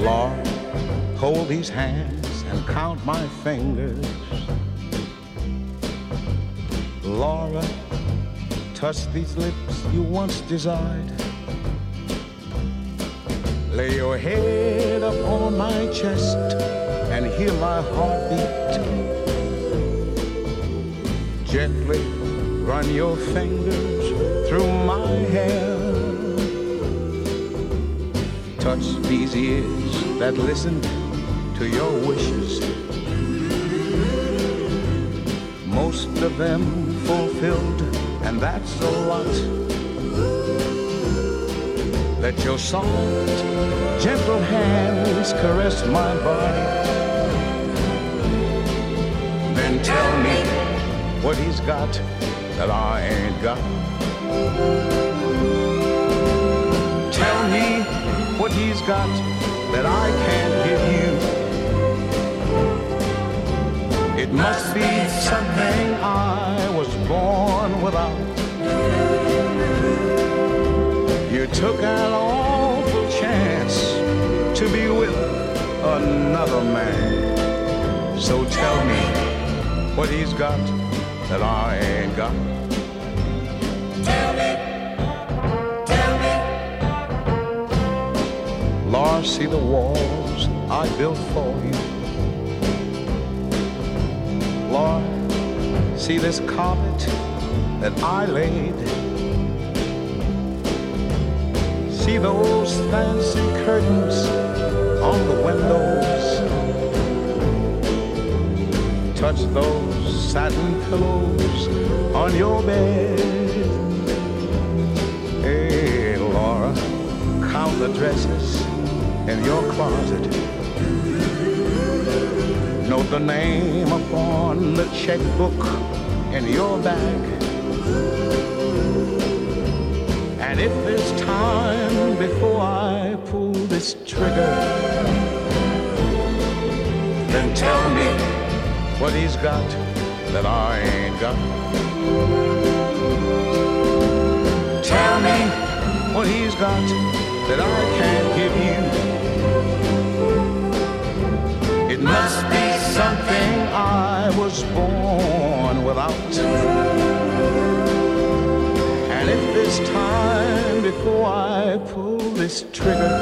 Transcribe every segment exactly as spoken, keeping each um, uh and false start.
Lord, hold these hands and count my fingers. Laura, touch these lips you once desired. Lay your head upon my chest and hear my heartbeat. Gently run your fingers through my hair. Touch these ears that listen to your wishes. Most of them fulfilled, and that's a lot. Let your soft, gentle hands caress my body. Then tell me what he's got that I ain't got. Tell me what he's got that I can't give you. It must be something I was born without. You took an awful chance to be with another man. So tell me what he's got that I ain't got. Tell me, tell me. Lord, see the walls I built for you. Lord, see this carpet that I laid. See those fancy curtains on the windows. Touch those satin pillows on your bed. Hey, Laura, count the dresses in your closet. Note the name upon the checkbook in your bag. And if there's time before I pull this trigger, then tell me what he's got that I ain't got. Tell me what he's got that I can't give you. It must be something I was born without. And if there's time before I pull this trigger,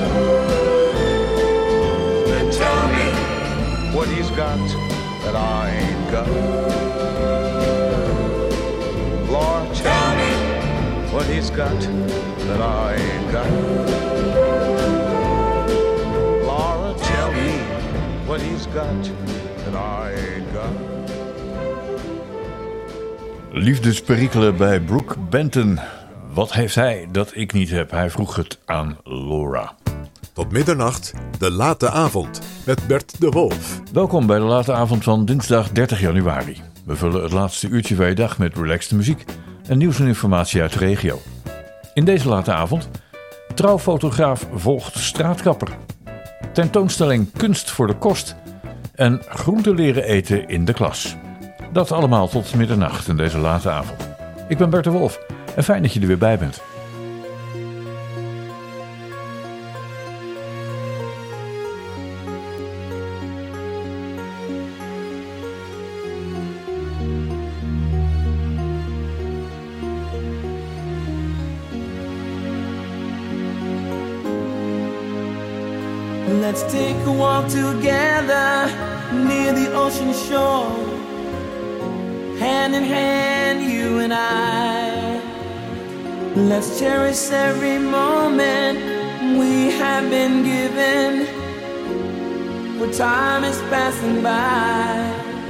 then tell me what he's got that I ain't got. Lord, tell me what he's got that I ain't got. Laura, tell me what he's got that I ain't got. Liefdesperikelen bij Brook Benton. Wat heeft hij dat ik niet heb? Hij vroeg het aan Laura. Tot middernacht, de late avond met Bert de Wolf. Welkom bij de late avond van dinsdag dertig januari. We vullen het laatste uurtje van je dag met relaxte muziek en nieuws en informatie uit de regio. In deze late avond, trouwfotograaf volgt straatkapper. Tentoonstelling Kunst voor de Kost en groente leren eten in de klas. Dat allemaal tot middernacht in deze late avond. Ik ben Bert de Wolf en fijn dat je er weer bij bent. Let's take a walk together near the ocean shore. Hand in hand, you and I. Let's cherish every moment we have been given, for time is passing by.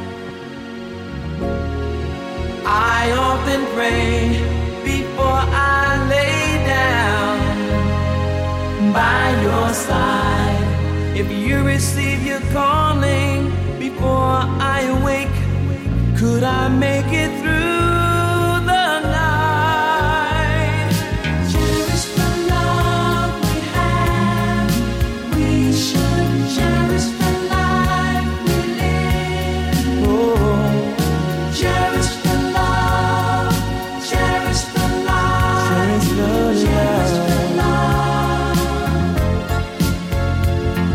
I often pray before I lay down by your side. If you receive your calling before I awake, could I make it through the night? Cherish the love we have. We should cherish the life we live. Oh, cherish the love. Cherish the love. Cherish the love. Cherish the love.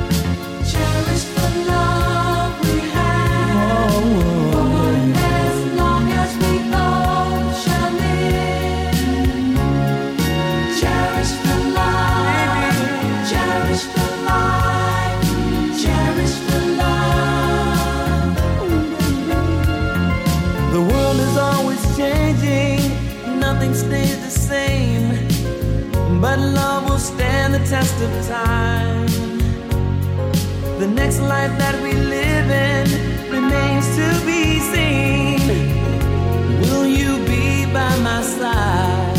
What love will stand the test of time? The next life that we live in remains to be seen. Will you be by my side?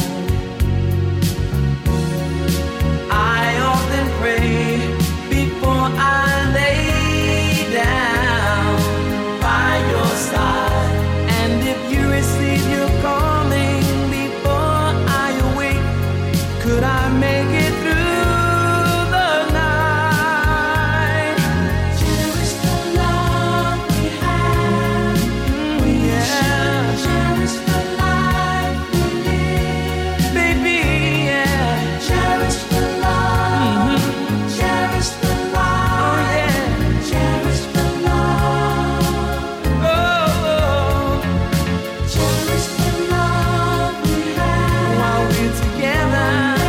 I often pray before I lay down by your side. And if you receive your calling before I awake, could I make it through the night? Cherish the love we have. We yeah. should cherish the life we live. Baby, yeah. Cherish the love. Mm-hmm. Cherish the life. Oh, yeah. Cherish the love. Oh, oh. Cherish the love we have. While we're together.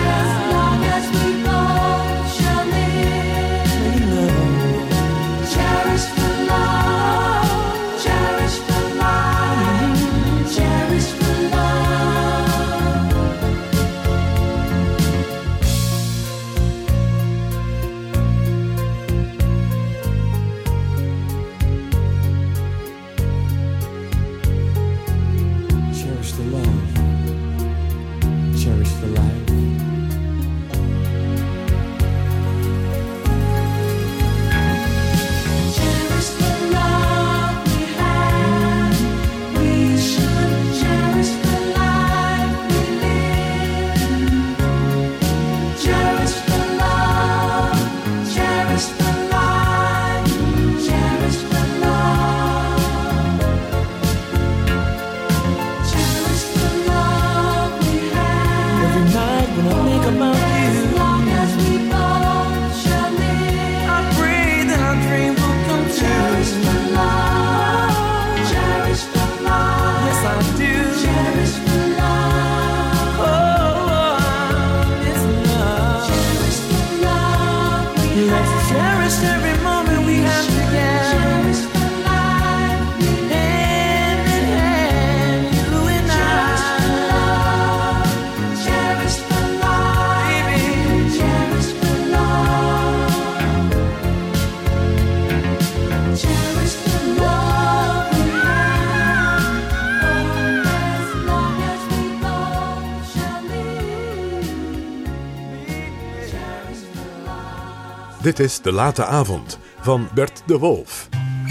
Dit is De Late Avond van Bert de Wolf.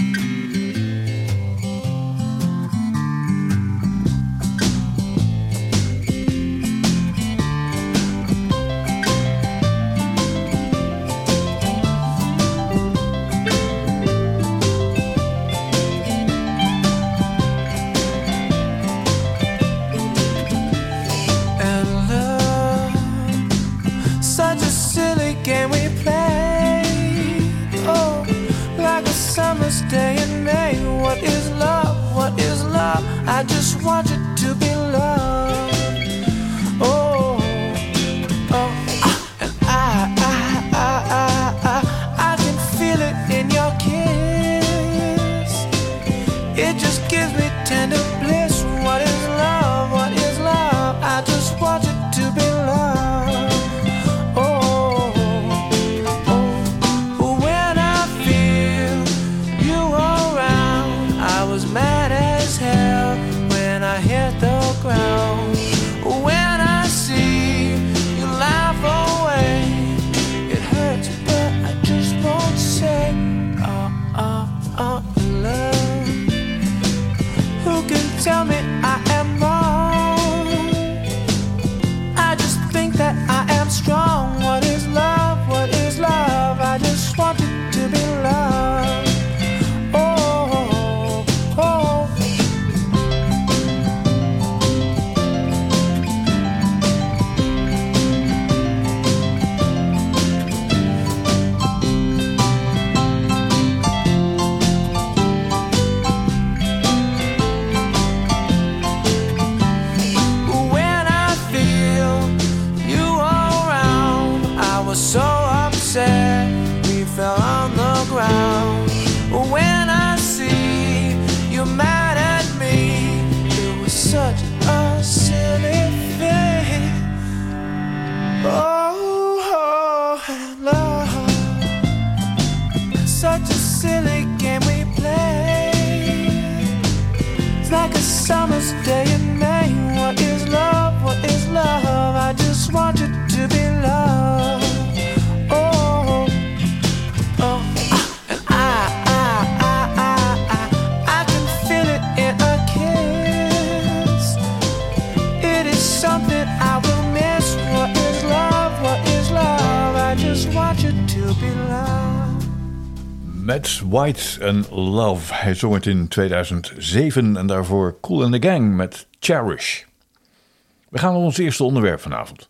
I just want you to be loved. Oh, oh, and I, I, I, I, I, I can feel it in your kiss. It just gives me tender bliss. What is love? What is love? I just want you to be loved. Oh, oh, when I feel you around, I was mad as hell. I hit the ground. When I see you laugh away, it hurts, but I just won't say, oh, oh, oh, love. Who can tell me I am wrong? I just think that I am strong. What is love? What is love? I just want you to be loved. Oh, oh. So upset, we fell on the ground. When I see you mad at me, it was such a silly thing. Oh. summer's day in May. What is love? What is love? I just want you to be loved. Oh, oh, and I, I, I, I, I, I can feel it in a kiss. It is something I will miss. What is love? What is love? I just want you to be loved. Matt White en Love. Hij zong het in tweeduizend zeven en daarvoor Kool and the Gang met Cherish. We gaan naar ons eerste onderwerp vanavond.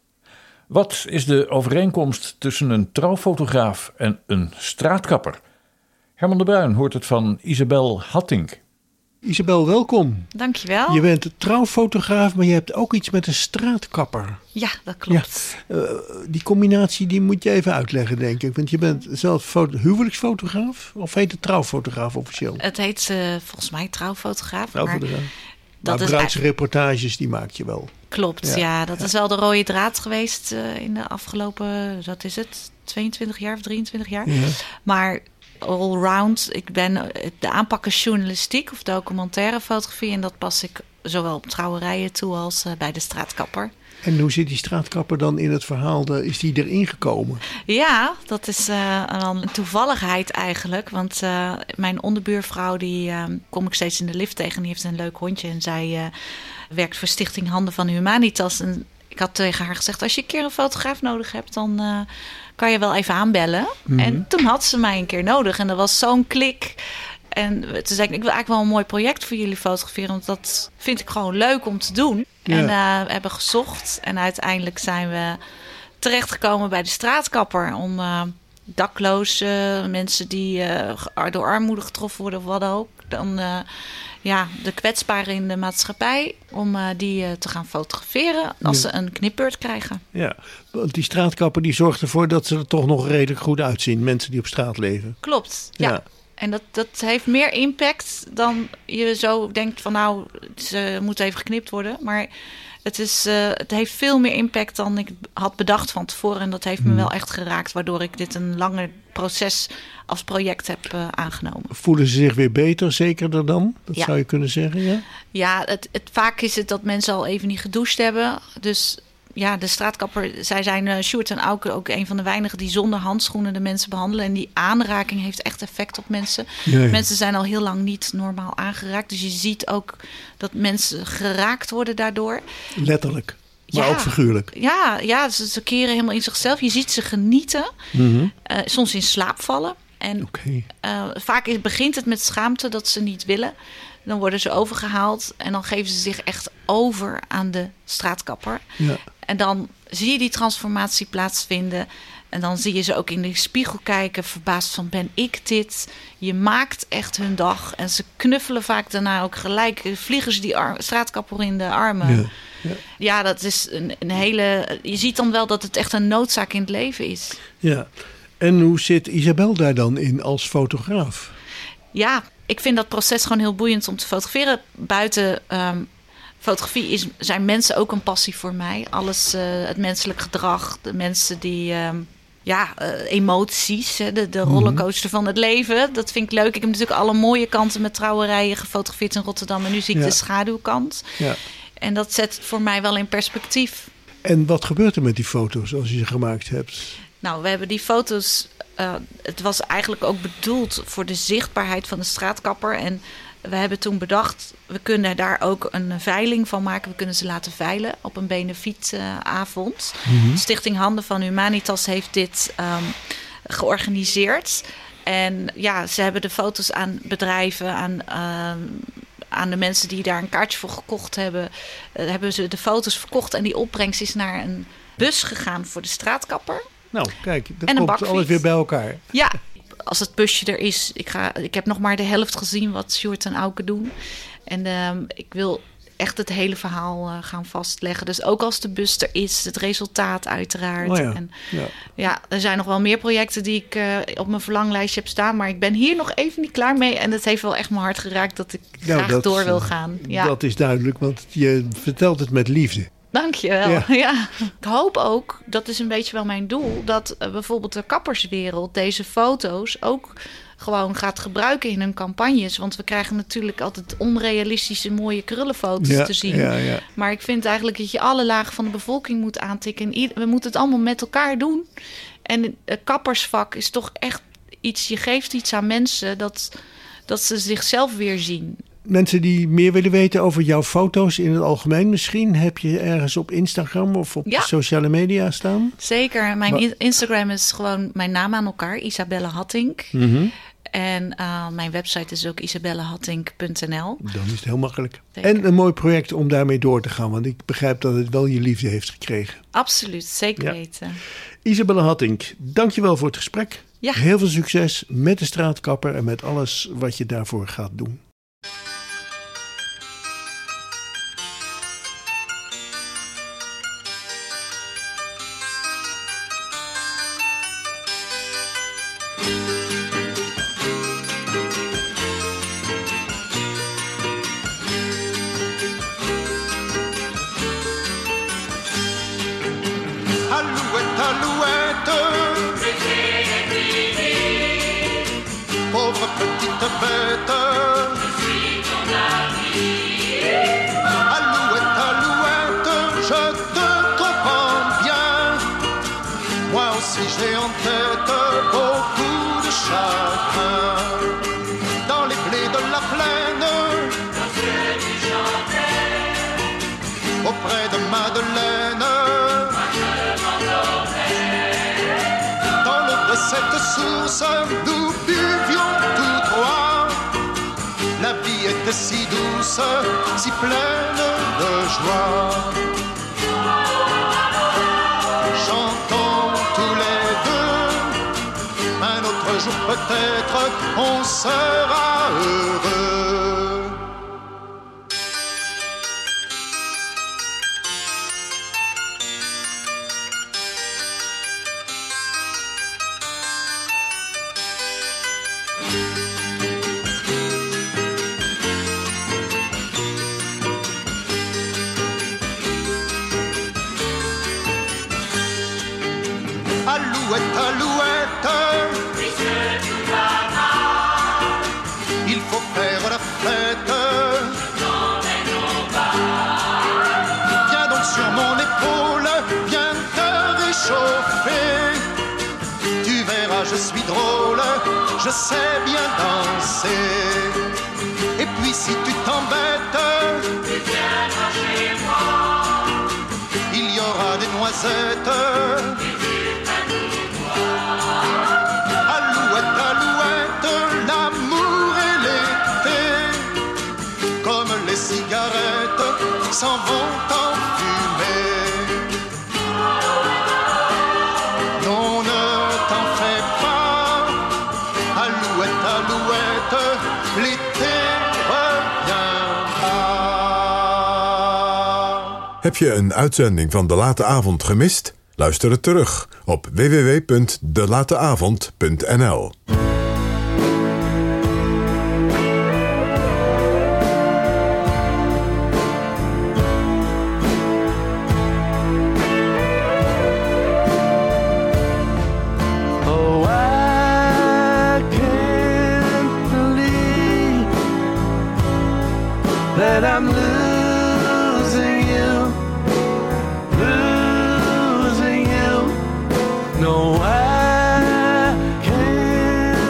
Wat is de overeenkomst tussen een trouwfotograaf en een straatkapper? Herman de Bruin hoort het van Isabel Hattink. Isabel, welkom. Dankjewel. Je bent trouwfotograaf, maar je hebt ook iets met een straatkapper. Ja, dat klopt. Ja, uh, die combinatie die moet je even uitleggen, denk ik. Want je bent zelf foto- huwelijksfotograaf, of heet het trouwfotograaf officieel? Het heet uh, volgens mij trouwfotograaf. Trouwfotograaf. Maar Maar dat bruidsreportages, die maak je wel. Klopt, ja. Ja, dat ja. is wel de rode draad geweest uh, in de afgelopen, wat is het, tweeëntwintig jaar of drieëntwintig jaar. Ja. Maar allround, ik ben de aanpak is journalistiek of documentaire fotografie. En dat pas ik zowel op trouwerijen toe als uh, bij de straatkapper. En hoe zit die straatkapper dan in het verhaal? De, is die erin gekomen? Ja, dat is uh, dan een toevalligheid eigenlijk. Want uh, mijn onderbuurvrouw, die uh, kom ik steeds in de lift tegen. Die heeft een leuk hondje en zij uh, werkt voor Stichting Handen van Humanitas. En ik had tegen haar gezegd, als je een keer een fotograaf nodig hebt, dan uh, kan je wel even aanbellen. Mm-hmm. En toen had ze mij een keer nodig en dat was zo'n klik. En toen zei ik, ik wil eigenlijk wel een mooi project voor jullie fotograferen, want dat vind ik gewoon leuk om te doen. Ja. En uh, we hebben gezocht en uiteindelijk zijn we terechtgekomen bij de straatkapper om uh, daklozen, mensen die uh, door armoede getroffen worden of wat ook, dan uh, ja, de kwetsbaren in de maatschappij, om uh, die uh, te gaan fotograferen als ja. ze een knipbeurt krijgen. Ja, want die straatkapper die zorgt ervoor dat ze er toch nog redelijk goed uitzien, mensen die op straat leven. Klopt, ja. ja. En dat, dat heeft meer impact dan je zo denkt van nou, ze moet even geknipt worden. Maar het, is, uh, het heeft veel meer impact dan ik had bedacht van tevoren. En dat heeft me wel echt geraakt, waardoor ik dit een langer proces als project heb uh, aangenomen. Voelen ze zich weer beter, zekerder dan? Dat ja. zou je kunnen zeggen, ja? Ja, het, het, vaak is het dat mensen al even niet gedoucht hebben. Dus ja, de straatkapper, zij zijn, uh, Sjoerd en Auke, ook een van de weinigen die zonder handschoenen de mensen behandelen. En die aanraking heeft echt effect op mensen. Ja, ja. Mensen zijn al heel lang niet normaal aangeraakt. Dus je ziet ook dat mensen geraakt worden daardoor. Letterlijk, maar ja, ook figuurlijk. Ja, ja ze, ze keren helemaal in zichzelf. Je ziet ze genieten, mm-hmm. uh, soms in slaap vallen. En okay. uh, vaak begint het met schaamte dat ze niet willen. Dan worden ze overgehaald en dan geven ze zich echt over aan de straatkapper. Ja. En dan zie je die transformatie plaatsvinden. En dan zie je ze ook in de spiegel kijken, verbaasd van ben ik dit? Je maakt echt hun dag. En ze knuffelen vaak daarna ook gelijk. Vliegen ze die ar- straatkapper in de armen. Ja, ja. ja dat is een, een hele... Je ziet dan wel dat het echt een noodzaak in het leven is. Ja, en hoe zit Isabel daar dan in als fotograaf? Ja, ik vind dat proces gewoon heel boeiend om te fotograferen. Buiten um, fotografie is, zijn mensen ook een passie voor mij. Alles, uh, het menselijk gedrag, de mensen die... Um, ja, uh, emoties, hè, de, de rollercoaster van het leven. Dat vind ik leuk. Ik heb natuurlijk alle mooie kanten met trouwerijen gefotografeerd in Rotterdam. En nu zie ik ja. de schaduwkant. Ja. En dat zet het voor mij wel in perspectief. En wat gebeurt er met die foto's als je ze gemaakt hebt? Nou, we hebben die foto's... Uh, het was eigenlijk ook bedoeld voor de zichtbaarheid van de straatkapper. En we hebben toen bedacht, we kunnen daar ook een veiling van maken. We kunnen ze laten veilen op een benefietavond. Uh, mm-hmm. Stichting Handen van Humanitas heeft dit um, georganiseerd. En ja, ze hebben de foto's aan bedrijven, aan, uh, aan de mensen die daar een kaartje voor gekocht hebben. Uh, hebben ze de foto's verkocht en die opbrengst is naar een bus gegaan voor de straatkapper. Nou, kijk, dat komt alles weer bij elkaar. Ja, als het busje er is. Ik, ga, ik heb nog maar de helft gezien wat Sjoerd en Auke doen. En uh, ik wil echt het hele verhaal uh, gaan vastleggen. Dus ook als de bus er is, het resultaat uiteraard. Oh ja. En, ja. ja, er zijn nog wel meer projecten die ik uh, op mijn verlanglijstje heb staan. Maar ik ben hier nog even niet klaar mee. En het heeft wel echt mijn hart geraakt dat ik nou, graag dat, door wil gaan. Ja. Dat is duidelijk, want je vertelt het met liefde. Dank je wel. Ja. Ja. Ik hoop ook, dat is een beetje wel mijn doel, dat uh, bijvoorbeeld de kapperswereld deze foto's ook gewoon gaat gebruiken in hun campagnes. Want we krijgen natuurlijk altijd onrealistische mooie krullenfoto's Ja, te zien. ja, ja. Maar ik vind eigenlijk dat je alle lagen van de bevolking moet aantikken. En ieder- we moeten het allemaal met elkaar doen. En het kappersvak is toch echt iets, je geeft iets aan mensen dat, dat ze zichzelf weer zien. Mensen die meer willen weten over jouw foto's in het algemeen misschien, heb je ergens op Instagram of op Ja. sociale media staan? Zeker. Mijn Maar- in- Instagram is gewoon mijn naam aan elkaar, Isabelle Hattink. Mhm. En uh, mijn website is ook isabelle hattink punt n l. Dan is het heel makkelijk. Zeker. En een mooi project om daarmee door te gaan, want ik begrijp dat het wel je liefde heeft gekregen. Absoluut, zeker Ja. weten. Isabelle Hattink, dankjewel voor het gesprek. Ja. Heel veel succes met de straatkapper en met alles wat je daarvoor gaat doen. Alouette, alouette, pauvre petite bête. Alouette, alouette, je te comprends bien. Moi aussi j'ai en tête beaucoup de chagrin. Dans les blés de la plaine, auprès de Madeleine. Dans l'eau de cette source, nous buvions tous trois. La vie était si douce, si pleine de joie. Chantons tous les deux, un autre jour peut-être on sera heureux. Alouette, alouette, il faut faire la fête. Viens donc sur mon épaule, viens te réchauffer. Tu verras, je suis drôle, je sais bien danser. Et puis si tu t'embêtes, il y aura des noisettes. Alouette, alouette, l'amour et l'été, comme les cigarettes, s'en vont en fumée. Non, ne t'en fais pas, alouette, alouette, l'été reviendra. Heb je een uitzending van De Late Avond gemist? Luister het terug op w w w punt de late avond punt n l. Oh, I can't believe that I'm losing you, losing you. No, I can't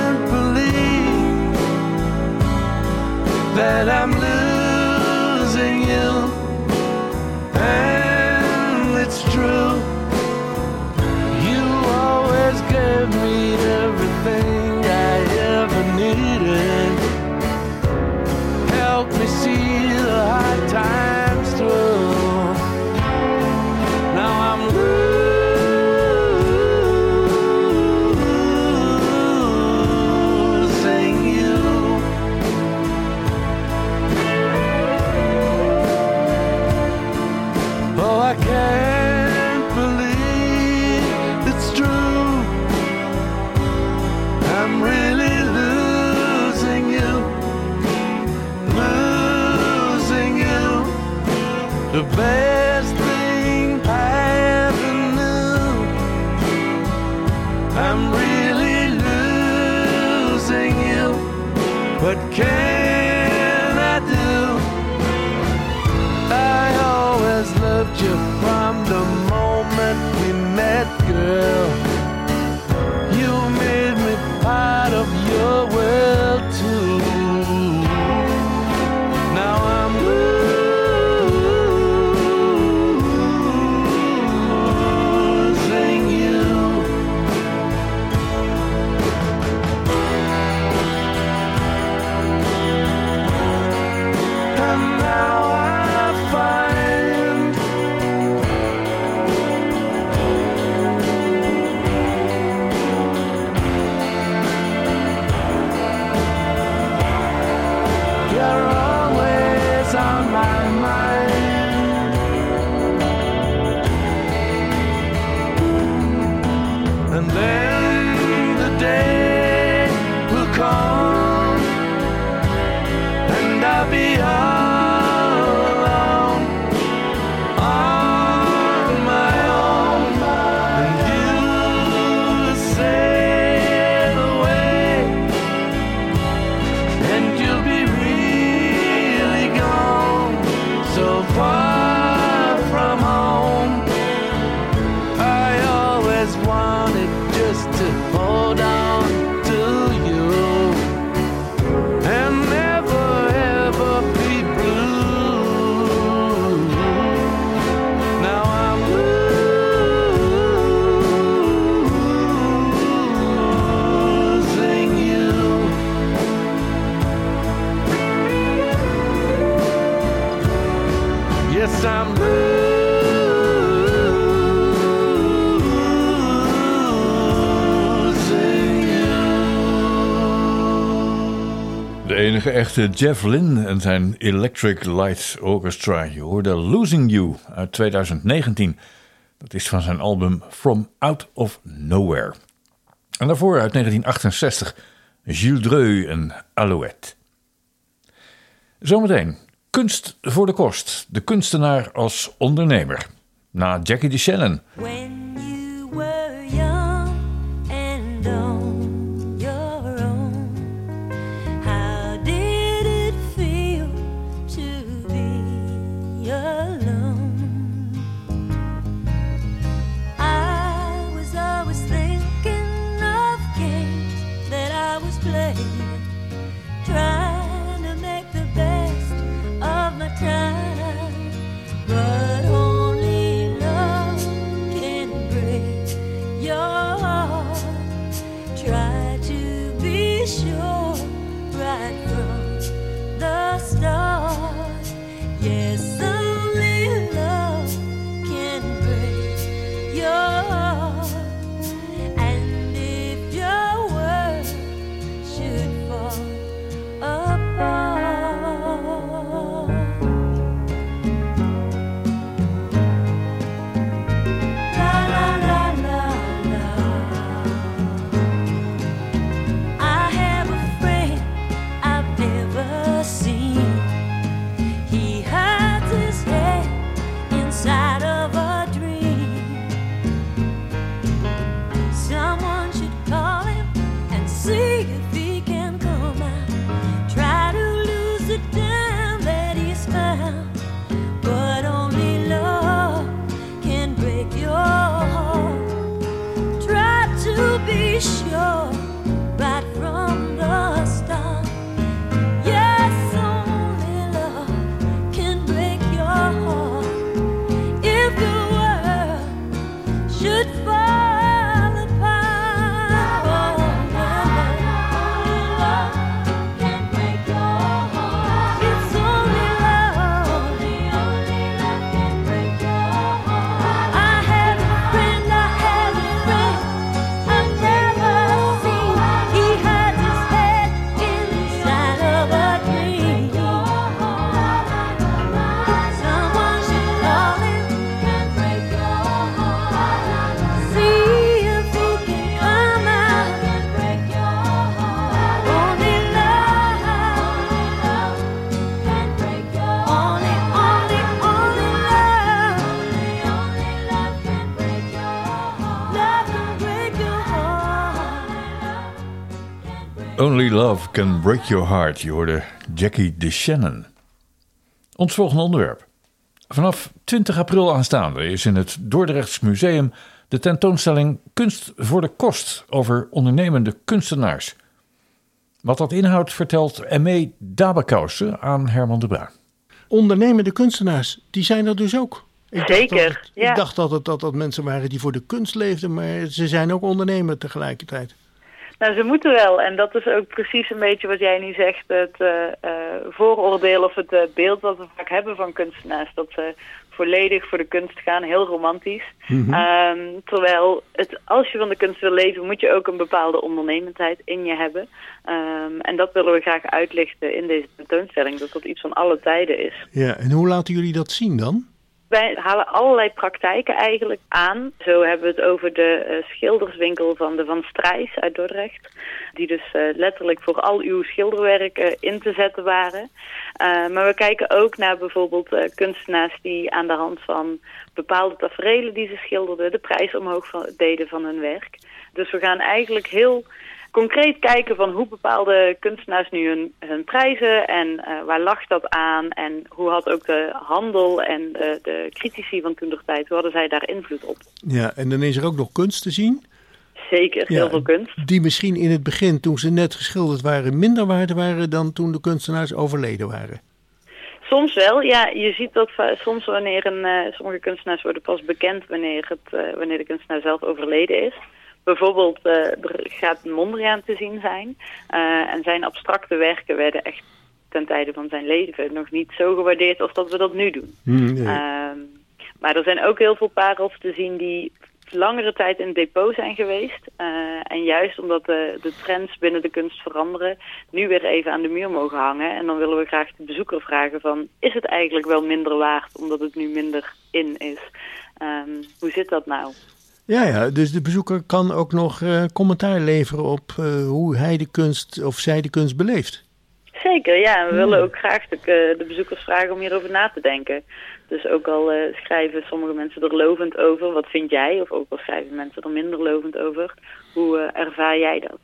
what can I do? I always loved you from the moment we met, girl. You made me part of your world too. Now I'm losing you. And now I find you're always on my mind. And then the day will come and I'll be all alone on my own, and you'll sail away, and you'll be really gone, so far from home. I always wanted just to hold on to you and never ever be blue. Now I'm losing you. Yes, I'm losing you. De enige echte Jeff Lynne en zijn Electric Light Orchestra. Je hoorde Losing You uit twintig negentien. Dat is van zijn album From Out of Nowhere. En daarvoor uit negentien achtenzestig Gilles Dreux en Alouette. Zometeen kunst voor de kost. De kunstenaar als ondernemer. Na Jackie DeShannon. When you were young and on your own, how did it feel to be alone? I was always thinking of games that I was playing, trying to make the best of my time, but only love can break your heart. Try to be sure right from the start. Yes, only love can break your heart. And if your world should fall apart, la la la la la. I have a friend I've never seen. He hides his head inside of a dream. Someone should call him and see if he can come out. Try to lose the time that he's found, but only love can break your heart. Try to be sure right from the start. Yes, only love can break your heart. If your world should fall apart, only love can break your heart. It's only love, only only love can break your heart. I have a friend, I have a friend I've never Only Love Can Break Your Heart. Je hoorde Jackie DeShannon. Ons volgende onderwerp. Vanaf twintig april aanstaande is in het Dordrechts Museum de tentoonstelling Kunst voor de Kost over ondernemende kunstenaars. Wat dat inhoudt vertelt M E Dabekousen aan Herman de Bruin. Ondernemende kunstenaars, die zijn er dus ook. Ik Zeker, dacht dat het, ja. Ik dacht altijd dat dat mensen waren die voor de kunst leefden, maar ze zijn ook ondernemer tegelijkertijd. Nou, ze moeten wel. En dat is ook precies een beetje wat jij nu zegt. Het uh, uh, vooroordeel of het uh, beeld wat we vaak hebben van kunstenaars. Dat ze volledig voor de kunst gaan. Heel romantisch. Mm-hmm. Um, terwijl het, als je van de kunst wil leven, moet je ook een bepaalde ondernemendheid in je hebben. Um, en dat willen we graag uitlichten in deze tentoonstelling. Dat dat iets van alle tijden is. Ja, en hoe laten jullie dat zien dan? Wij halen allerlei praktijken eigenlijk aan. Zo hebben we het over de uh, schilderswinkel van de Van Strijs uit Dordrecht. Die dus uh, letterlijk voor al uw schilderwerk uh, in te zetten waren. Uh, maar we kijken ook naar bijvoorbeeld uh, kunstenaars die aan de hand van bepaalde taferelen die ze schilderden de prijs omhoog van, deden van hun werk. Dus we gaan eigenlijk heel concreet kijken van hoe bepaalde kunstenaars nu hun, hun prijzen en uh, waar lag dat aan en hoe had ook de handel en de, de critici van toen de tijd, hoe hadden zij daar invloed op? Ja, en dan is er ook nog kunst te zien. Zeker, heel ja, veel kunst. Die misschien in het begin, toen ze net geschilderd waren, minder waard waren dan toen de kunstenaars overleden waren. Soms wel, ja. Je ziet dat soms wanneer een, uh, sommige kunstenaars worden pas bekend wanneer, het, uh, wanneer de kunstenaar zelf overleden is. Bijvoorbeeld, uh, er gaat Mondriaan te zien zijn. Uh, en zijn abstracte werken werden echt ten tijde van zijn leven nog niet zo gewaardeerd als dat we dat nu doen. Mm, nee. uh, maar er zijn ook heel veel parels te zien die langere tijd in het depot zijn geweest. Uh, en juist omdat de, de trends binnen de kunst veranderen, nu weer even aan de muur mogen hangen. En dan willen we graag de bezoeker vragen van, is het eigenlijk wel minder waard omdat het nu minder in is? Um, hoe zit dat nou? Ja, ja, dus de bezoeker kan ook nog uh, commentaar leveren op uh, hoe hij de kunst of zij de kunst beleeft. Zeker, ja. We willen ook graag de, de bezoekers vragen om hierover na te denken. Dus ook al uh, schrijven sommige mensen er lovend over, wat vind jij? Of ook al schrijven mensen er minder lovend over, hoe uh, ervaar jij dat?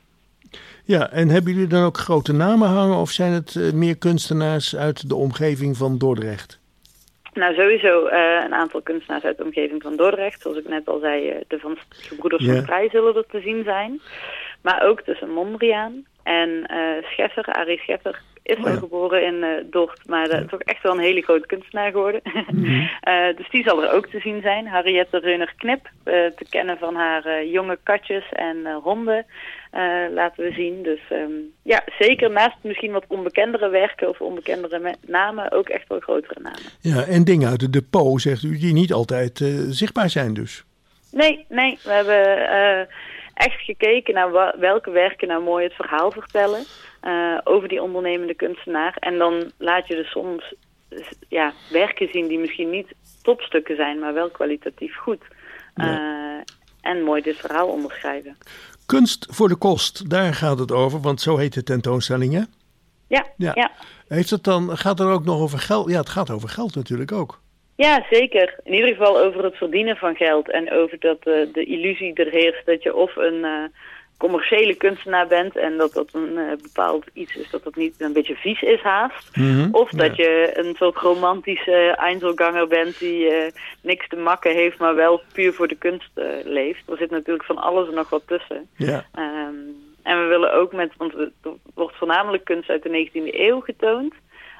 Ja, en hebben jullie dan ook grote namen hangen of zijn het uh, meer kunstenaars uit de omgeving van Dordrecht? Nou, sowieso uh, een aantal kunstenaars uit de omgeving van Dordrecht. Zoals ik net al zei, uh, de van gebroeders yeah. van Vrij zullen er te zien zijn. Maar ook tussen Mondriaan en uh, Scheffer, Arie Scheffer, is oh, ja. geboren in uh, Dordt. Maar dat is toch echt wel een hele grote kunstenaar geworden. Mm-hmm. uh, dus die zal er ook te zien zijn. Harriette Reuner-Knip, uh, te kennen van haar uh, jonge katjes en uh, honden. Uh, laten we zien. Dus um, ja, zeker naast misschien wat onbekendere werken of onbekendere me- namen, ook echt wel grotere namen. Ja, en dingen uit de depot, zegt u, die niet altijd uh, zichtbaar zijn dus. Nee, nee. We hebben uh, echt gekeken naar wa- welke werken nou mooi het verhaal vertellen uh, over die ondernemende kunstenaar. En dan laat je dus soms ja, werken zien die misschien niet topstukken zijn, maar wel kwalitatief goed. Uh, ja. En mooi dit verhaal onderschrijven. Kunst voor de kost, daar gaat het over, want zo heet de tentoonstelling, hè? Ja, ja. ja. Heeft het dan, gaat er ook nog over geld? Ja, het gaat over geld natuurlijk ook. Ja, zeker. In ieder geval over het verdienen van geld en over dat uh, de illusie er heerst dat je of een uh, commerciële kunstenaar bent en dat dat een uh, bepaald iets is dat dat niet een beetje vies is haast. Mm-hmm, of dat ja. je een soort romantische Einzelganger bent die uh, niks te makken heeft, maar wel puur voor de kunst uh, leeft. Er zit natuurlijk van alles en nog wat tussen. Ja. Um, en we willen ook met, want er wordt voornamelijk kunst uit de negentiende eeuw getoond.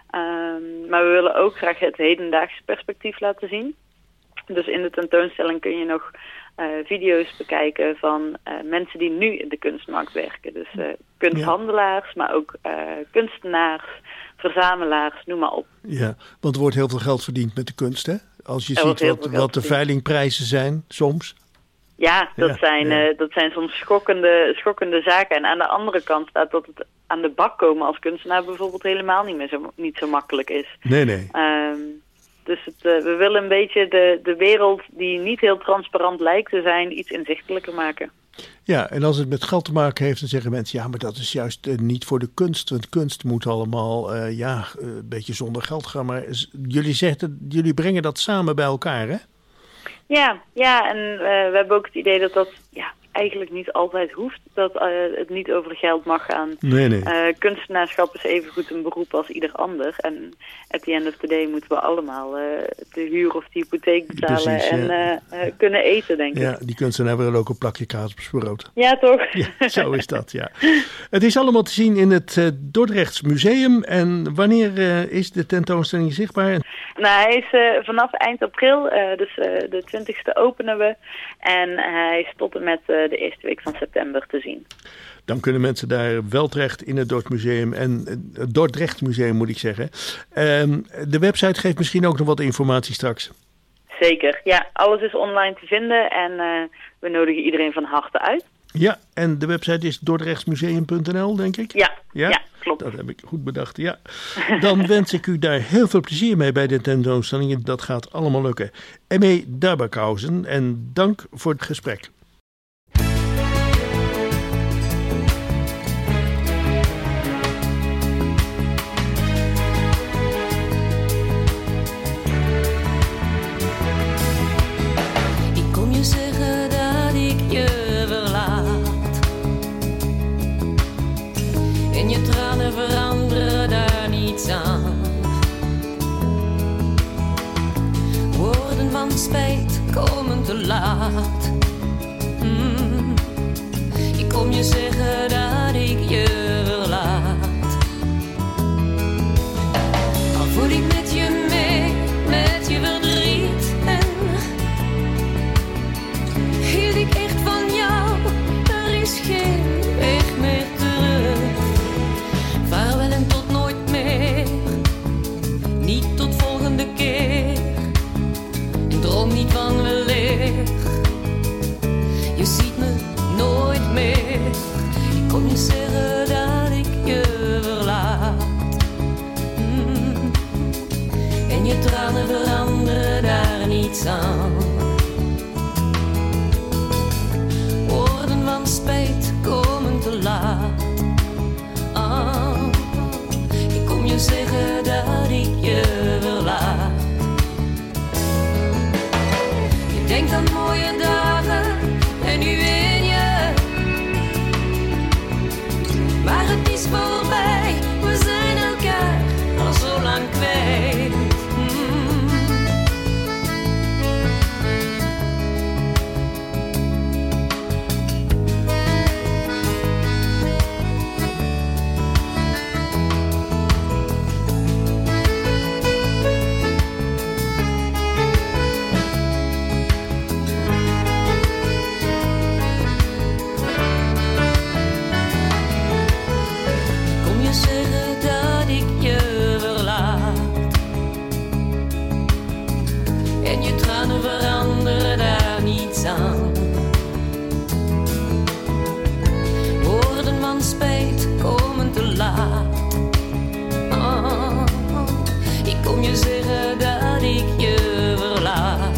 Um, maar we willen ook graag het hedendaagse perspectief laten zien. Dus in de tentoonstelling kun je nog uh, video's bekijken van uh, mensen die nu in de kunstmarkt werken. Dus uh, kunsthandelaars, ja. maar ook uh, kunstenaars, verzamelaars, noem maar op. Ja, want er wordt heel veel geld verdiend met de kunst, hè? Als je er ziet wat, wat de veilingprijzen zijn, soms. Ja, dat, ja, zijn, ja. Uh, dat zijn soms schokkende, schokkende zaken. En aan de andere kant staat dat het aan de bak komen als kunstenaar bijvoorbeeld helemaal niet meer zo, niet zo makkelijk is. Nee, nee. Um, dus het, uh, we willen een beetje de, de wereld die niet heel transparant lijkt te zijn iets inzichtelijker maken. Ja, en als het met geld te maken heeft, dan zeggen mensen, ja, maar dat is juist uh, niet voor de kunst. Want kunst moet allemaal, uh, ja, uh, een beetje zonder geld gaan. Maar jullie zeggen, jullie brengen dat samen bij elkaar, hè? Ja, ja, en uh, we hebben ook het idee dat dat ja, eigenlijk niet altijd hoeft. Dat uh, het niet over geld mag gaan. Nee, nee. Uh, kunstenaarschap is evengoed een beroep als ieder ander. En at the end of the day moeten we allemaal uh, de huur of de hypotheek betalen. Precies, en ja. uh, uh, kunnen eten, denk Ja, ik. die kunstenaar wil ook een plakje kaas op zijn brood. Ja, toch? Ja, zo is dat, ja. Het is allemaal te zien in het uh, Dordrechts Museum. En wanneer uh, is de tentoonstelling zichtbaar? Nou, hij is uh, vanaf eind april, uh, dus uh, de twintigste openen we. En hij is tot en met uh, de eerste week van september te zien. Dan kunnen mensen daar wel terecht in het Dordtmuseum en het Dordrecht Museum, moet ik zeggen. Um, de website geeft misschien ook nog wat informatie straks. Zeker, ja. Alles is online te vinden en uh, we nodigen iedereen van harte uit. Ja, en de website is dordrechtsmuseum punt n l, denk ik? Ja, ja? ja, klopt. Dat heb ik goed bedacht, ja. Dan wens ik u daar heel veel plezier mee bij de tentoonstellingen. Dat gaat allemaal lukken. Emme Daberkhausen, en dank voor het gesprek. Ik kom je zeggen dat ik je verlaat. En je tranen veranderen daar niets aan. Woorden van spijt komen te laat. Mm. Ik kom je zeggen dat ik je verlaat. Al voel ik met je mee, met je verdriet. En hield ik echt van jou, er is geen weg meer terug. Vaarwel en tot nooit meer, niet tot volgende keer. En droom niet van weleer, je ziet me nooit meer. Ik kom je zeggen dat ik je verlaat. Mm. En je tranen veranderen daar niets aan. Woorden van spijt komen te laat. Ah, ik kom je zeggen dat ik je verlaat. Je denkt aan mooie dagen en nu weet je. Maar het is voorbij, we zijn elkaar al zo lang kwijt. Mm. Kom je zeggen dat ik je verlaat. En je tranen veranderen daar niets aan. Woorden van spijt komen te laat. Ah, ik kom je zeggen dat ik je verlaat.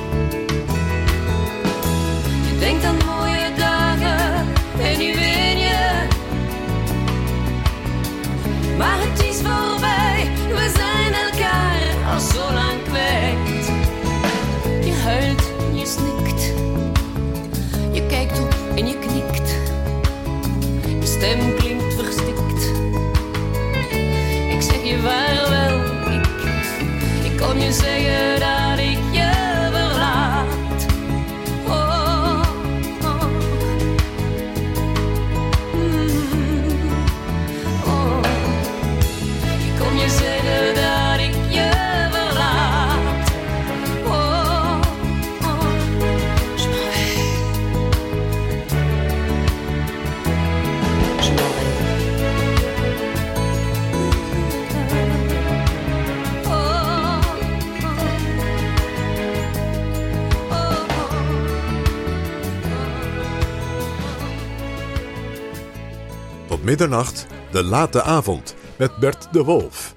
Je denkt aan mooie dagen en nu weet je. Maar het is voorbij, we zijn elkaar al zo lang kwijt. Je huilt, je snikt, je kijkt op en je knikt. Je stem klinkt verstikt. Ik zeg je vaarwel, ik, ik kom je zeggen dat ik je verlaat. Oh, oh. Mm. Oh. Ik kom je zeggen dat ik je verlaat. Oh, oh. Je m'en vais. Je m'en vais. Oh, oh. Oh, oh. Tot middernacht, de late avond, met Bert de Wolf.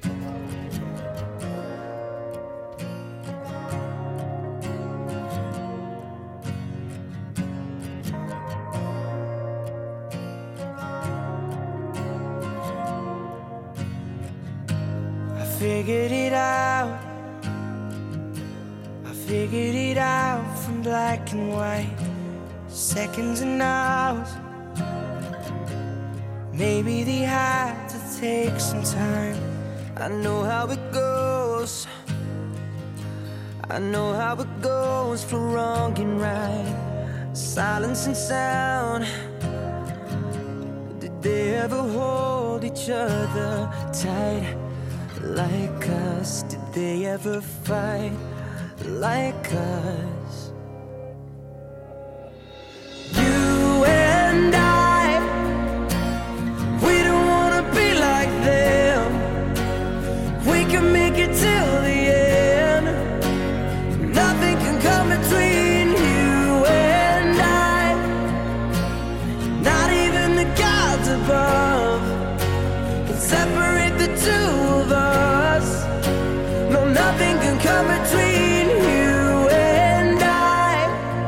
I figured it out. I figured it out from black and white. seconds and hours. Maybe they had to take some time. I know how it goes. I know how it goes for wrong and right. Silence and sound. Did they ever hold each other tight like us? Did they ever fight like us? You and I, we don't wanna be like them. We can make it till the end. Nothing can come between you and I. Not even the gods above can separate the two of us. No, nothing can come between you and I.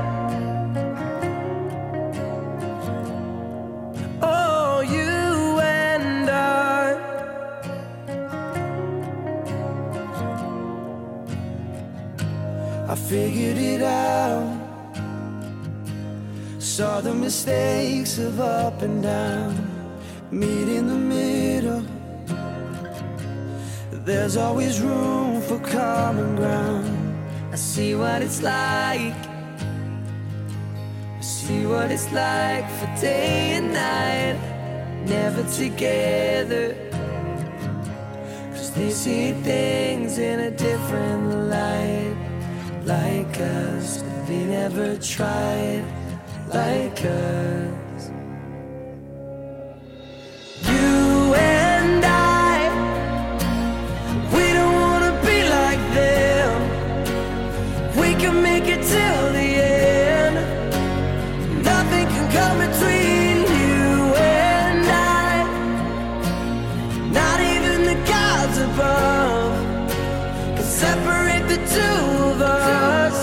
Oh, you and I. I figured it out. Saw the mistakes of up and down. Meet in the middle. There's always room for common ground. I see what it's like. I see what it's like for day and night. Never together. Cause they see things in a different light. Like us, but they never tried like us. You and I, we don't wanna be like them. We can make it till the end. Nothing can come between you and I. Not even the gods above can separate the two of us.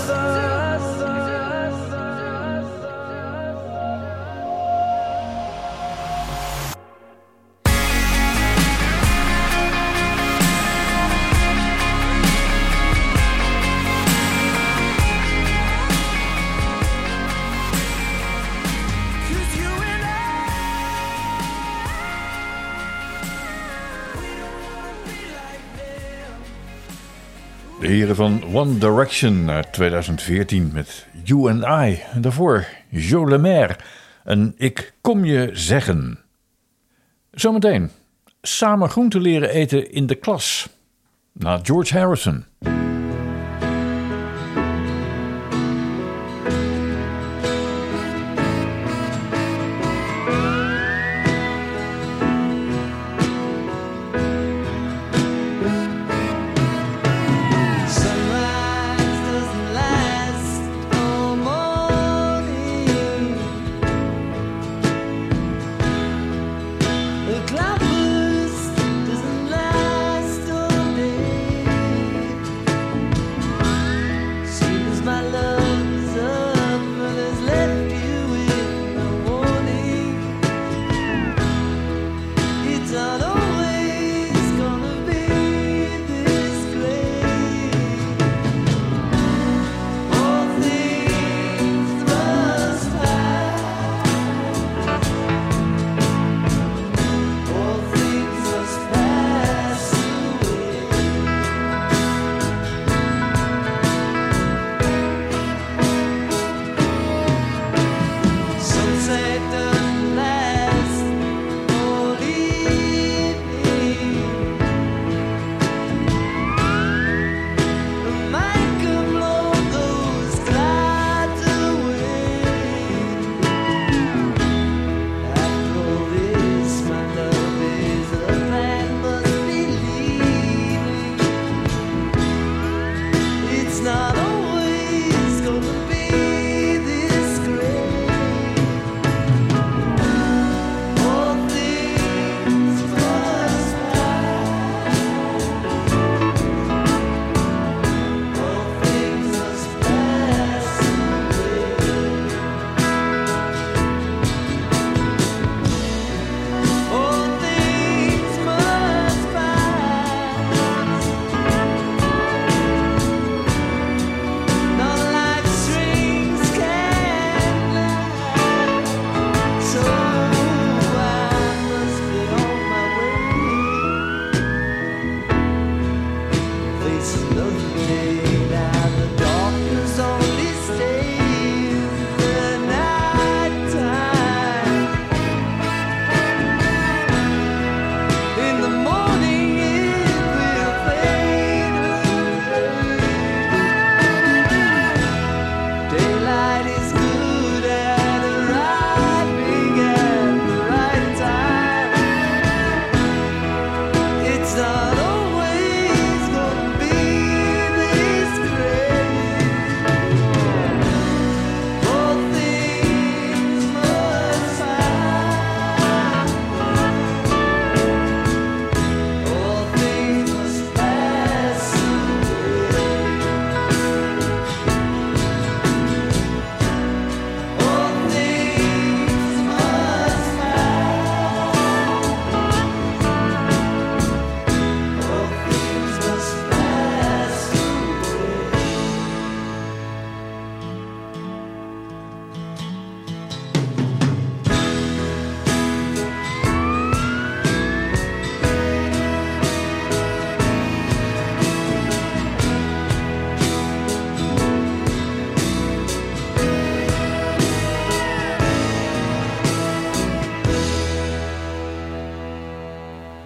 De heren van One Direction uit tweeduizend veertien met You and I. En daarvoor Jo Lemaire en Ik kom je zeggen. Zometeen samen groente leren eten in de klas. Na George Harrison. Cloudburst doesn't last all day.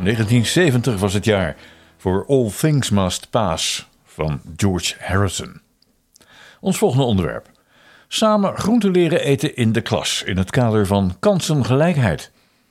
negentien zeventig was het jaar voor All Things Must Pass van George Harrison. Ons volgende onderwerp. Samen groente leren eten in de klas in het kader van kansengelijkheid.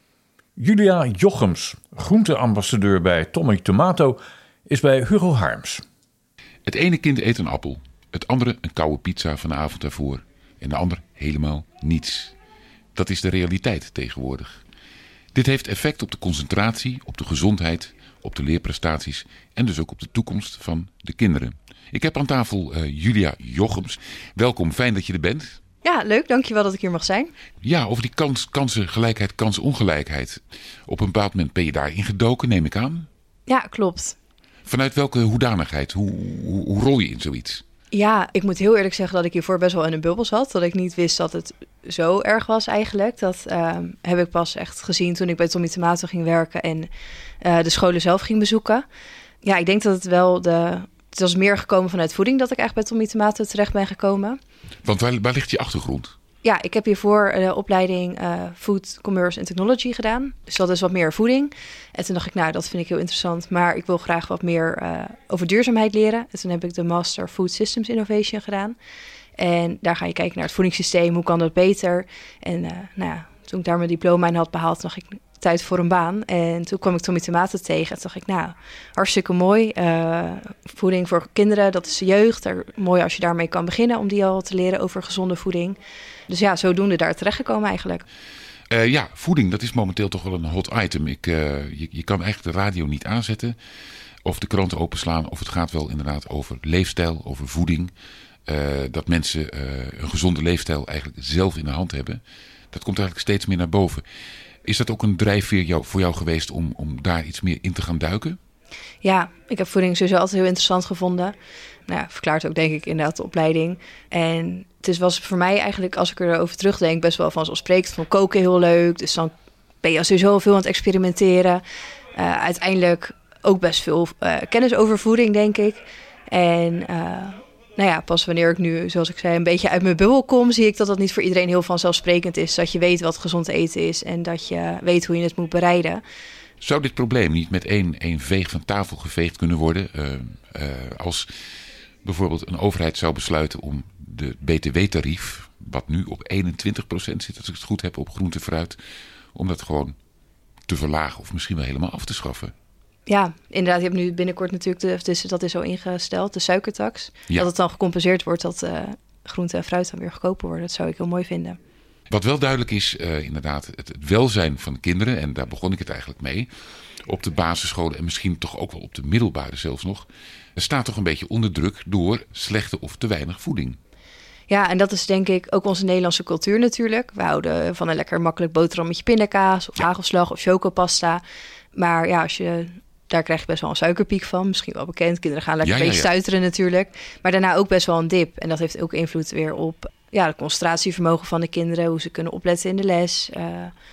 Julia Jochems, groenteambassadeur bij Tommy Tomato, is bij Hugo Harms. Het ene kind eet een appel, het andere een koude pizza van de avond daarvoor en de ander helemaal niets. Dat is de realiteit tegenwoordig. Dit heeft effect op de concentratie, op de gezondheid, op de leerprestaties en dus ook op de toekomst van de kinderen. Ik heb aan tafel uh, Julia Jochems. Welkom, fijn dat je er bent. Ja, leuk. Dankjewel dat ik hier mag zijn. Ja, over die kans, kansengelijkheid, kansongelijkheid. Op een bepaald moment ben je daarin gedoken, neem ik aan. Ja, klopt. Vanuit welke hoedanigheid? Hoe, hoe, hoe rol je in zoiets? Ja, ik moet heel eerlijk zeggen dat ik hiervoor best wel in een bubbel zat. Dat ik niet wist dat het zo erg was eigenlijk. Dat uh, heb ik pas echt gezien toen ik bij Tommy Tomato ging werken en uh, de scholen zelf ging bezoeken. Ja, ik denk dat het wel de... Het was meer gekomen vanuit voeding dat ik echt bij Tommy Tomato terecht ben gekomen. Want waar, waar ligt je achtergrond? Ja, ik heb hiervoor de opleiding uh, Food, Commerce en Technology gedaan. Dus dat is wat meer voeding. En toen dacht ik, nou, dat vind ik heel interessant. Maar ik wil graag wat meer uh, over duurzaamheid leren. En toen heb ik de Master Food Systems Innovation gedaan. En daar ga je kijken naar het voedingssysteem. Hoe kan dat beter? En uh, nou ja, toen ik daar mijn diploma in had behaald, dacht ik, tijd voor een baan. En toen kwam ik Tommy Tomato tegen. En toen dacht ik, nou, hartstikke mooi. Uh, voeding voor kinderen, dat is de jeugd. Er, mooi als je daarmee kan beginnen om die al te leren over gezonde voeding. Dus ja, zodoende daar terechtgekomen eigenlijk. Uh, ja, voeding, dat is momenteel toch wel een hot item. Ik, uh, je, je kan eigenlijk de radio niet aanzetten of de krant openslaan. Of het gaat wel inderdaad over leefstijl, over voeding. Uh, dat mensen uh, een gezonde leefstijl eigenlijk zelf in de hand hebben. Dat komt eigenlijk steeds meer naar boven. Is dat ook een drijfveer jou, voor jou geweest om, om daar iets meer in te gaan duiken? Ja, ik heb voeding sowieso altijd heel interessant gevonden. Nou ja, verklaart ook denk ik inderdaad de opleiding. En het is, was voor mij eigenlijk, als ik erover terugdenk, best wel vanzelfsprekend. Van koken heel leuk, dus dan ben je sowieso veel aan het experimenteren. Uh, uiteindelijk ook best veel uh, kennis over voeding, denk ik. En uh, nou ja, pas wanneer ik nu, zoals ik zei, een beetje uit mijn bubbel kom, zie ik dat dat niet voor iedereen heel vanzelfsprekend is. Dat je weet wat gezond eten is en dat je weet hoe je het moet bereiden. Zou dit probleem niet met één, één veeg van tafel geveegd kunnen worden? Uh, uh, als bijvoorbeeld een overheid zou besluiten om de B T W-tarief, wat nu op eenentwintig procent zit, als ik het goed heb, op groente en fruit, om dat gewoon te verlagen of misschien wel helemaal af te schaffen. Ja, inderdaad. Je hebt nu binnenkort natuurlijk, de, dus dat is zo ingesteld, de suikertax. Ja. Dat het dan gecompenseerd wordt dat uh, groente en fruit dan weer goedkoper worden. Dat zou ik heel mooi vinden. Wat wel duidelijk is, uh, inderdaad, het, het welzijn van de kinderen, en daar begon ik het eigenlijk mee, op de basisscholen en misschien toch ook wel op de middelbare zelfs nog, staat toch een beetje onder druk door slechte of te weinig voeding. Ja, en dat is denk ik ook onze Nederlandse cultuur natuurlijk. We houden van een lekker makkelijk boterhammetje pindakaas of ja. hagelslag of chocopasta. Maar ja, als je, daar krijg je best wel een suikerpiek van. Misschien wel bekend. Kinderen gaan lekker ja, een ja, beetje ja. stuiteren natuurlijk. Maar daarna ook best wel een dip. En dat heeft ook invloed weer op ja, het concentratievermogen van de kinderen. Hoe ze kunnen opletten in de les. Uh,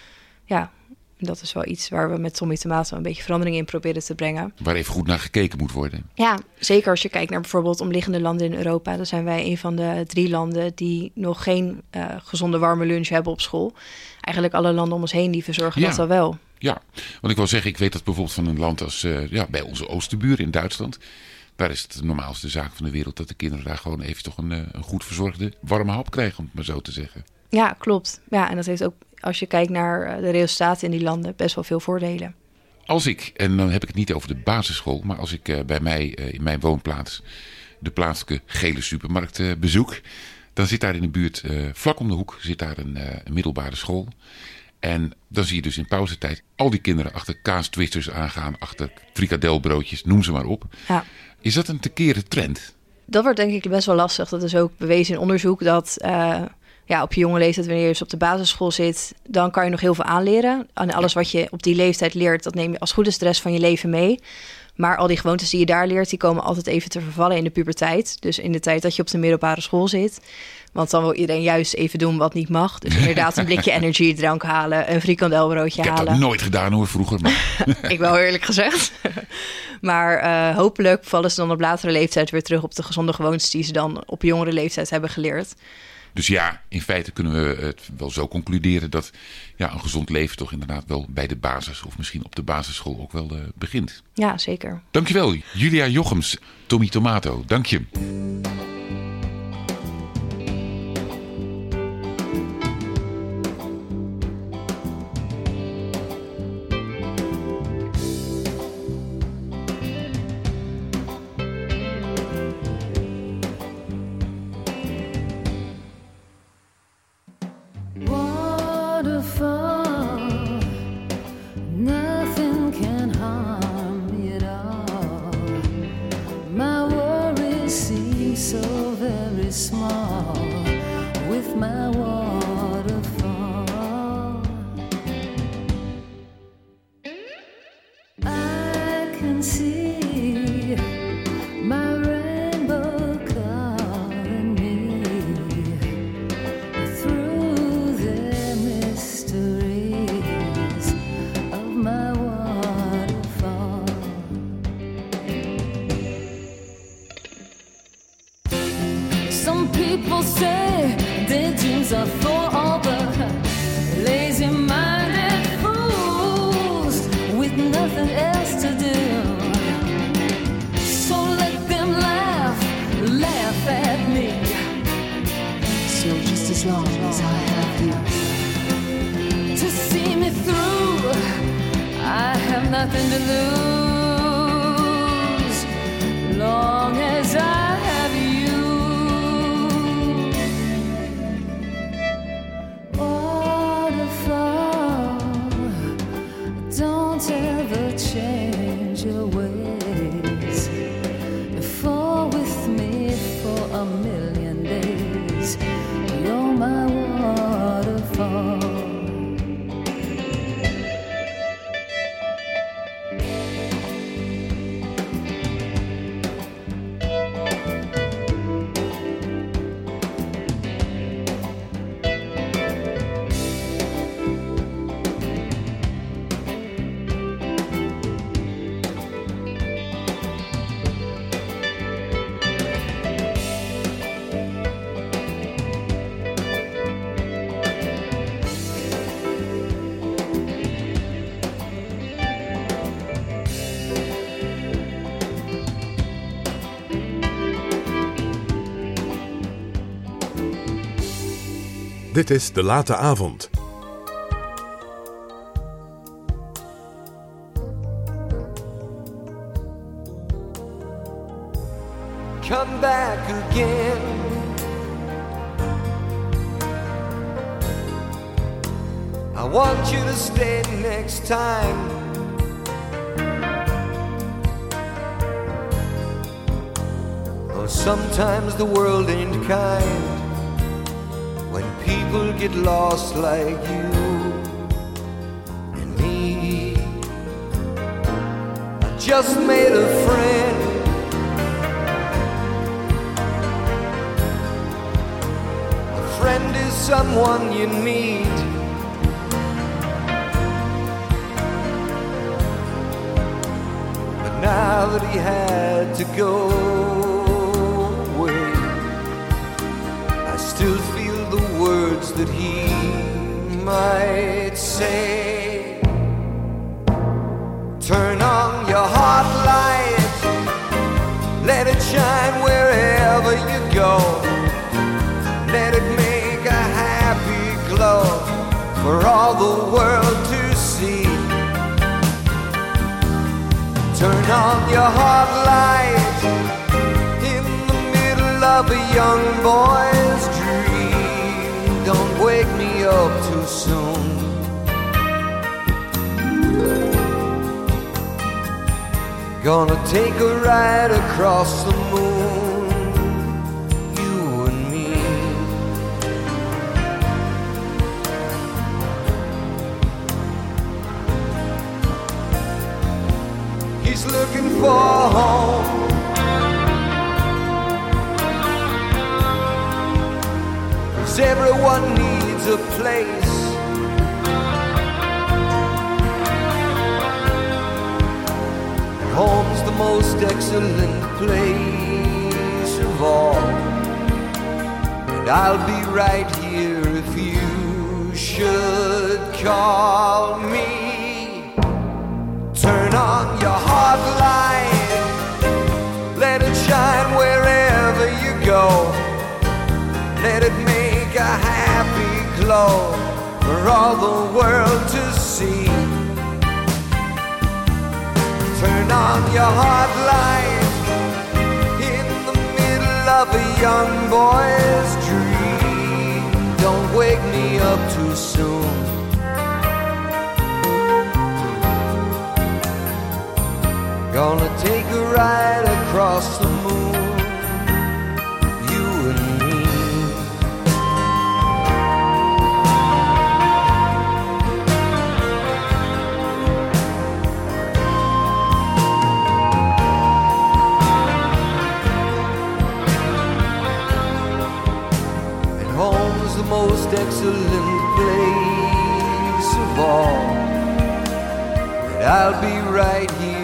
ja, dat is wel iets waar we met Tommy Tomato een beetje verandering in proberen te brengen. Waar even goed naar gekeken moet worden. Ja, zeker als je kijkt naar bijvoorbeeld omliggende landen in Europa. Dan zijn wij een van de drie landen die nog geen uh, gezonde warme lunch hebben op school. Eigenlijk alle landen om ons heen die verzorgen Ja. dat al wel. Ja, want ik wil zeggen, ik weet dat bijvoorbeeld van een land als uh, ja, bij onze oosterburen in Duitsland. Daar is het de normaalste zaak van de wereld dat de kinderen daar gewoon even toch een, uh, een goed verzorgde warme hap krijgen, om het maar zo te zeggen. Ja, klopt. Ja, en dat heeft ook, als je kijkt naar de resultaten in die landen, best wel veel voordelen. Als ik, en dan heb ik het niet over de basisschool, maar als ik uh, bij mij uh, in mijn woonplaats de plaatselijke gele supermarkt uh, bezoek, dan zit daar in de buurt, uh, vlak om de hoek, zit daar een, uh, een middelbare school. En dan zie je dus in pauzetijd al die kinderen achter kaastwisters aangaan, achter frikadelbroodjes, noem ze maar op. Ja. Is dat een te keren trend? Dat wordt denk ik best wel lastig. Dat is ook bewezen in onderzoek dat uh, ja, op je jonge leeftijd, wanneer je dus op de basisschool zit, dan kan je nog heel veel aanleren. En alles wat je op die leeftijd leert, dat neem je als goed is de rest van je leven mee. Maar al die gewoontes die je daar leert, die komen altijd even te vervallen in de puberteit. Dus in de tijd dat je op de middelbare school zit. Want dan wil iedereen juist even doen wat niet mag. Dus inderdaad een blikje energiedrank halen, een frikandelbroodje ik halen. Ik heb dat nooit gedaan hoor, vroeger. Maar... ik wel eerlijk gezegd. maar uh, hopelijk vallen ze dan op latere leeftijd weer terug op de gezonde gewoontes die ze dan op jongere leeftijd hebben geleerd. Dus ja, in feite kunnen we het wel zo concluderen dat ja, een gezond leven toch inderdaad wel bij de basis of misschien op de basisschool ook wel uh, begint. Ja, zeker. Dankjewel, Julia Jochems, Tommy Tomato. Dank je. Waterfall, nothing can harm me at all. My worries seem so very small with my waterfall. I can see my rainbow calling me through the mysteries of my waterfall. Some people say their dreams are for all the lazy-minded fools with nothing else to do. So let them laugh, laugh at me. So just as long as I have you to see me through, I have nothing to lose. Long as I have you. Waterfall, don't ever change your ways. Fall with me for a million days. You're my waterfall. Dit is De Late Avond. Come back again. I want you to stay next time. Oh, sometimes the world ain't kind when people get lost like you and me. I just made a friend. A friend is someone you need. But now that he had to go away, I still feel the words that he might say. Turn on your heart light, let it shine wherever you go. Let it make a happy glow for all the world to see. Turn on your heart light in the middle of a young boy's dream. Don't wake me up too soon. Gonna take a ride across the moon, you and me. He's looking for home. 'Cause everyone needs a place. And home's the most excellent place of all. And and I'll be right here if you should call me. Turn on your heart light, let it shine wherever you go. Let it make a happy glow for all the world to see. Turn on your heart light in the middle of a young boy's dream. Don't wake me up too soon. Gonna take a ride across the moon, you and me. And home's the most excellent place of all. But I'll be right here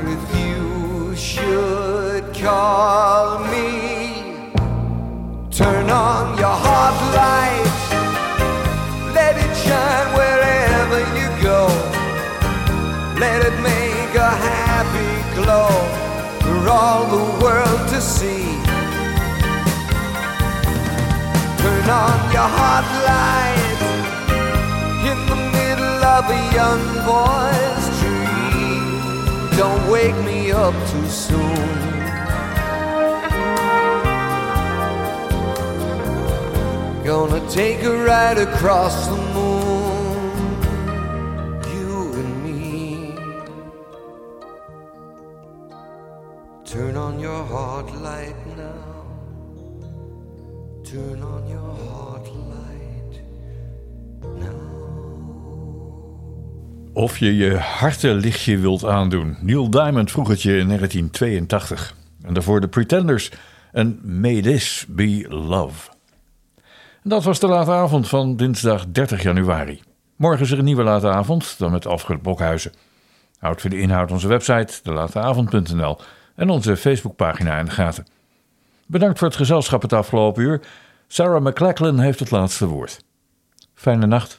should call me. Turn on your heart light, let it shine wherever you go. Let it make a happy glow for all the world to see. Turn on your heart light in the middle of a young boy's dream. Don't wake me up too soon. Gonna take a ride across the moon, you and me. Turn on your heart light now. Turn on your heart light now. Of je je hartenlichtje wilt aandoen. Neil Diamond vroeg het je in negentien tweeëntachtig. En daarvoor de Pretenders en May This Be Love. En dat was de late avond van dinsdag dertig januari. Morgen is er een nieuwe late avond, dan met Alfred Blokhuizen. Houd voor de inhoud onze website, de lateavond punt n l en onze Facebookpagina in de gaten. Bedankt voor het gezelschap het afgelopen uur. Sarah McLachlan heeft het laatste woord. Fijne nacht.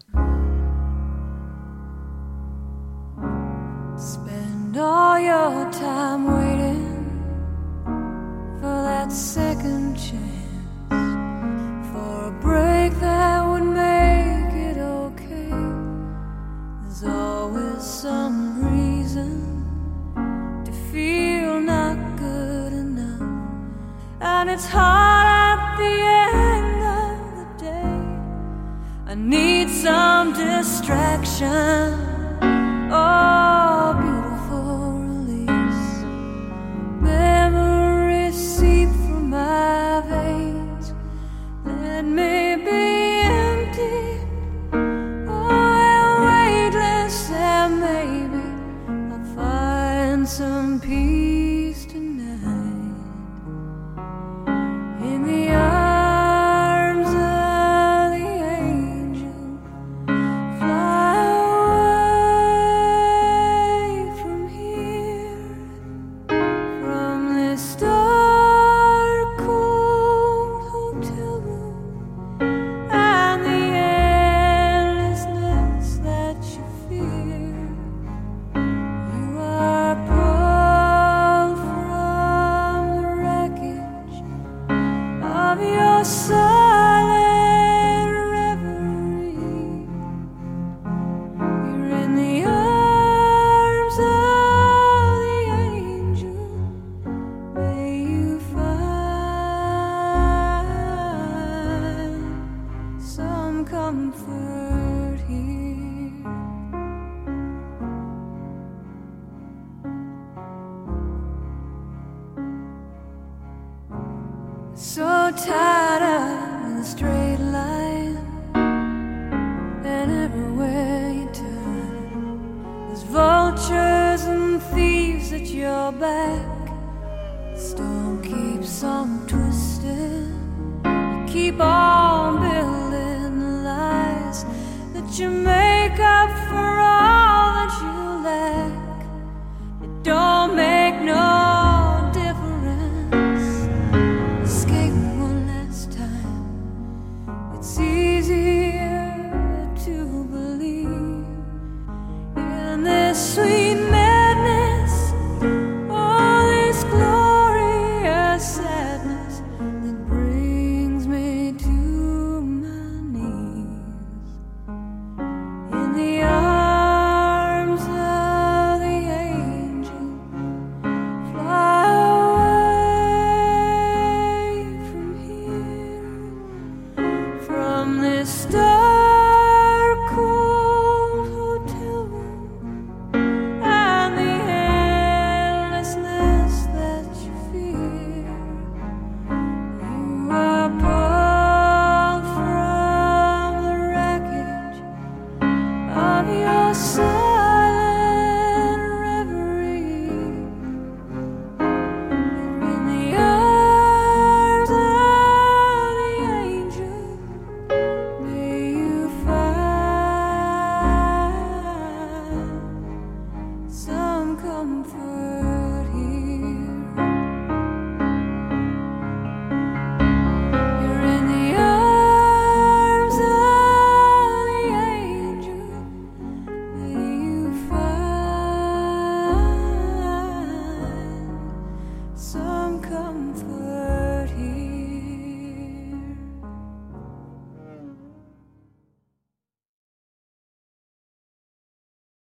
Spend all your time waiting for that second chance, for a break that would make it okay. There's always some reason to feel not good enough, and it's hard at the end of the day. I need some distraction. Oh, beautiful release. Memories seep from my veins. Let me be empty. Oh, weightless, and maybe I'll find some peace tonight. In the arms of the angel, fly away from here, from this dark, cold hotel room, and the endlessness that you fear. You are pulled from the wreckage of your silent reverie. You're in the arms of the angel. May you find some comfort here. So tired of the straight line, and everywhere you turn, there's vultures and thieves at your back. The storm keeps on twisting. You keep on building the lies that you make up for all that you lack. It don't make no difference. Escape one last time believe in this sweet